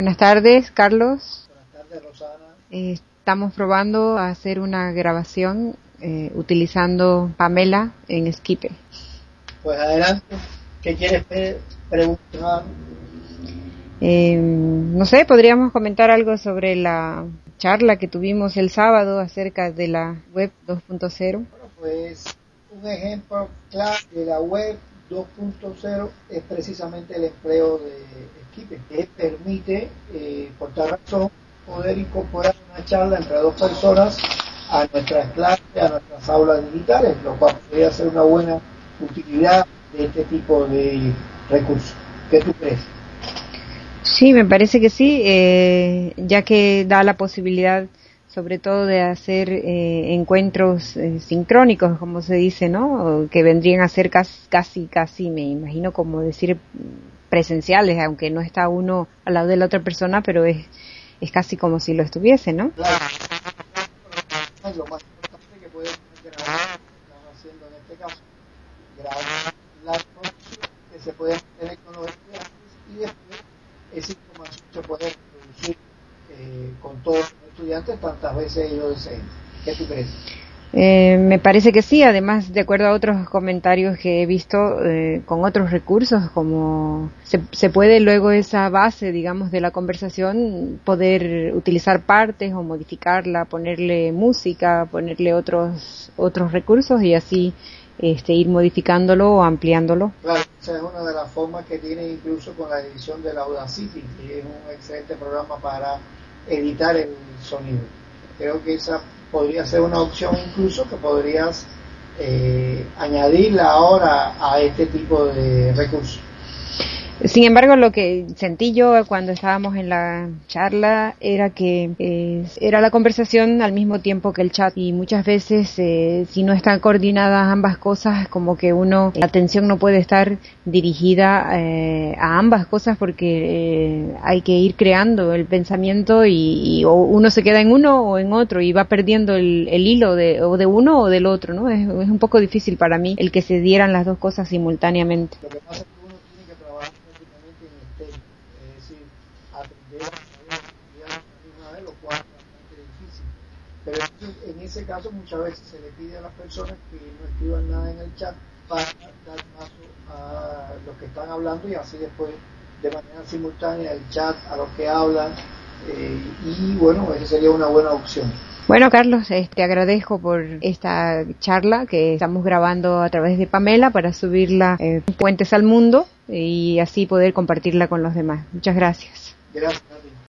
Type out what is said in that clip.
Buenas tardes, Carlos. Buenas tardes, Rosana. Estamos probando a hacer una grabación utilizando Pamela en Skype. Pues adelante, ¿qué quieres preguntar? No sé, podríamos comentar algo sobre la charla que tuvimos el sábado acerca de la web 2.0. Bueno, pues un ejemplo claro de la web 2.0 es precisamente el empleo de Skype, que permite, por tal razón, poder incorporar una charla entre dos personas a nuestras clases, a nuestras aulas digitales, lo cual podría ser una buena utilidad de este tipo de recursos. ¿Qué tú crees? Sí, me parece que sí, ya que da la posibilidad sobre todo de hacer encuentros sincrónicos, como se dice, ¿no? Que vendrían a ser casi, me imagino como decir presenciales, aunque no está uno al lado de la otra persona, pero es casi como si lo estuviese, ¿no? Claro. Lo más importante que puede grabar, lo que estamos haciendo en este caso, grabar la información que se puede tener con los estudiantes y después esa información se puede reproducir con todos los estudiantes tantas veces ellos deseen. ¿Qué tú crees? Me parece que sí, además de acuerdo a otros comentarios que he visto con otros recursos, como se puede luego esa base, digamos, de la conversación, poder utilizar partes o modificarla, ponerle música, ponerle otros recursos y así ir modificándolo o ampliándolo. Claro, esa es una de las formas que tiene incluso con la edición de la Audacity, que es un excelente programa para editar el sonido. Creo que esa podría ser una opción incluso que podrías añadirla ahora a este tipo de recursos. Sin embargo, lo que sentí yo cuando estábamos en la charla era que era la conversación al mismo tiempo que el chat y muchas veces si no están coordinadas ambas cosas como que la atención no puede estar dirigida a ambas cosas porque hay que ir creando el pensamiento y o uno se queda en uno o en otro y va perdiendo el hilo o de uno o del otro, ¿no? Es un poco difícil para mí el que se dieran las dos cosas simultáneamente. Lo que pasa es que uno tiene que trabajar prácticamente en estéreo, es decir, atender a varias actividades a la misma vez, lo cual es bastante difícil. Pero en ese caso muchas veces se le pide a las personas que no escriban nada en el chat para dar paso a los que están hablando y así después de manera simultánea el chat a los que hablan y bueno, esa sería una buena opción. Bueno, Carlos, te agradezco por esta charla que estamos grabando a través de Pamela para subirla Puentes al Mundo y así poder compartirla con los demás. Muchas gracias. Gracias.